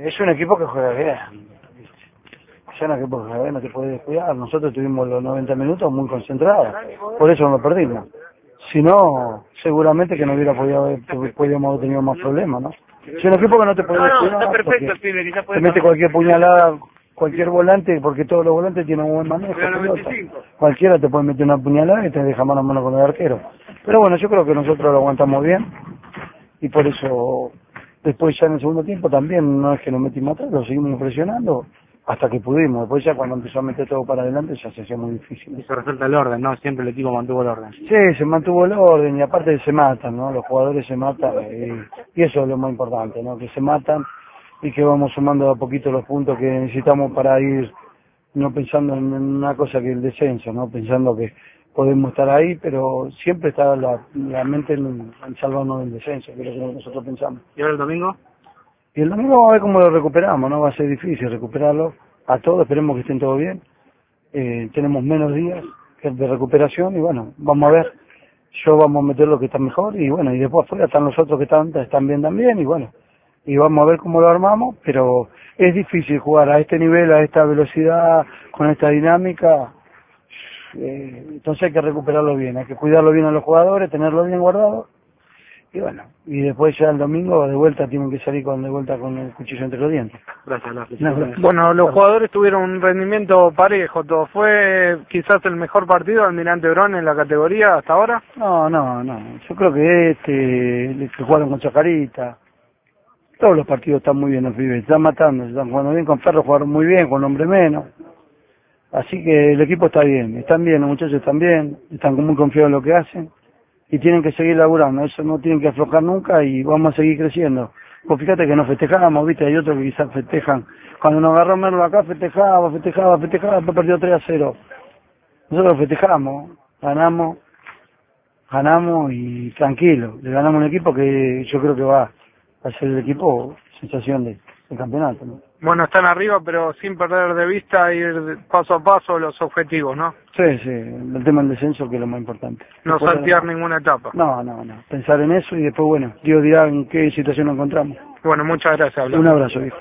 Es un equipo que juega bien. Es un equipo que juega bien, no te puedes descuidar. Nosotros tuvimos los 90 minutos muy concentrados, por eso no lo perdimos. Si no, seguramente que no hubiera podíamos haber tenido más problemas, ¿no? Es un equipo que no te puede descuidar, está perfecto, porque pibe, quizás te puede mete cualquier puñalada, cualquier volante, porque todos los volantes tienen un buen manejo. Pelota. Cualquiera te puede meter una puñalada y te deja mano a mano con el arquero. Pero bueno, yo creo que nosotros lo aguantamos bien y por eso después ya en el segundo tiempo también no es que nos metimos atrás, lo seguimos presionando hasta que pudimos. Después ya cuando empezó a meter todo para adelante ya se hacía muy difícil. Y se resalta el orden, ¿no? Siempre el equipo mantuvo el orden. Sí, se mantuvo el orden y aparte se matan, ¿no? Los jugadores se matan y eso es lo más importante, ¿no? Que se matan y que vamos sumando de a poquito los puntos que necesitamos para ir, no pensando en una cosa que el descenso, ¿no? Pensando que podemos estar ahí, pero siempre está la mente en salvarnos del descenso, que es lo que nosotros pensamos. ¿Y ahora el domingo? Y el domingo vamos a ver cómo lo recuperamos, ¿no? Va a ser difícil recuperarlo a todos, esperemos que estén todos bien. Tenemos menos días de recuperación y bueno, vamos a ver. Yo vamos a meter lo que está mejor y bueno, y después afuera están los otros que están bien también y bueno, y vamos a ver cómo lo armamos, pero es difícil jugar a este nivel, a esta velocidad, con esta dinámica, entonces hay que recuperarlo bien, hay que cuidarlo bien a los jugadores, tenerlo bien guardado. Y bueno, y después ya el domingo de vuelta tienen que salir de vuelta con el cuchillo entre los dientes. Gracias. Bueno, los jugadores tuvieron un rendimiento parejo, todo. ¿Fue quizás el mejor partido de Almirante Brown en la categoría hasta ahora? No, yo creo que el que jugaron con Chacarita, todos los partidos están muy bien los pibes, están matando, están jugando bien, con Ferro jugaron muy bien, con hombre menos. Así que el equipo está bien, están bien, los muchachos están bien, están muy confiados en lo que hacen. Y tienen que seguir laburando, eso no tienen que aflojar nunca y vamos a seguir creciendo. Pues fíjate que nos festejamos, viste, hay otros que quizás festejan. Cuando nos agarró Merlo acá festejaba, después perdió 3-0. Nosotros festejamos, ganamos y tranquilo. Le ganamos un equipo que yo creo que va a ser el equipo sensación del campeonato, ¿no? Bueno, están arriba, pero sin perder de vista ir paso a paso los objetivos, ¿no? Sí, el tema del descenso que es lo más importante. No saltear ninguna etapa. No. Pensar en eso y después, bueno, Dios dirá en qué situación nos encontramos. Bueno, muchas gracias. Un abrazo, hijo.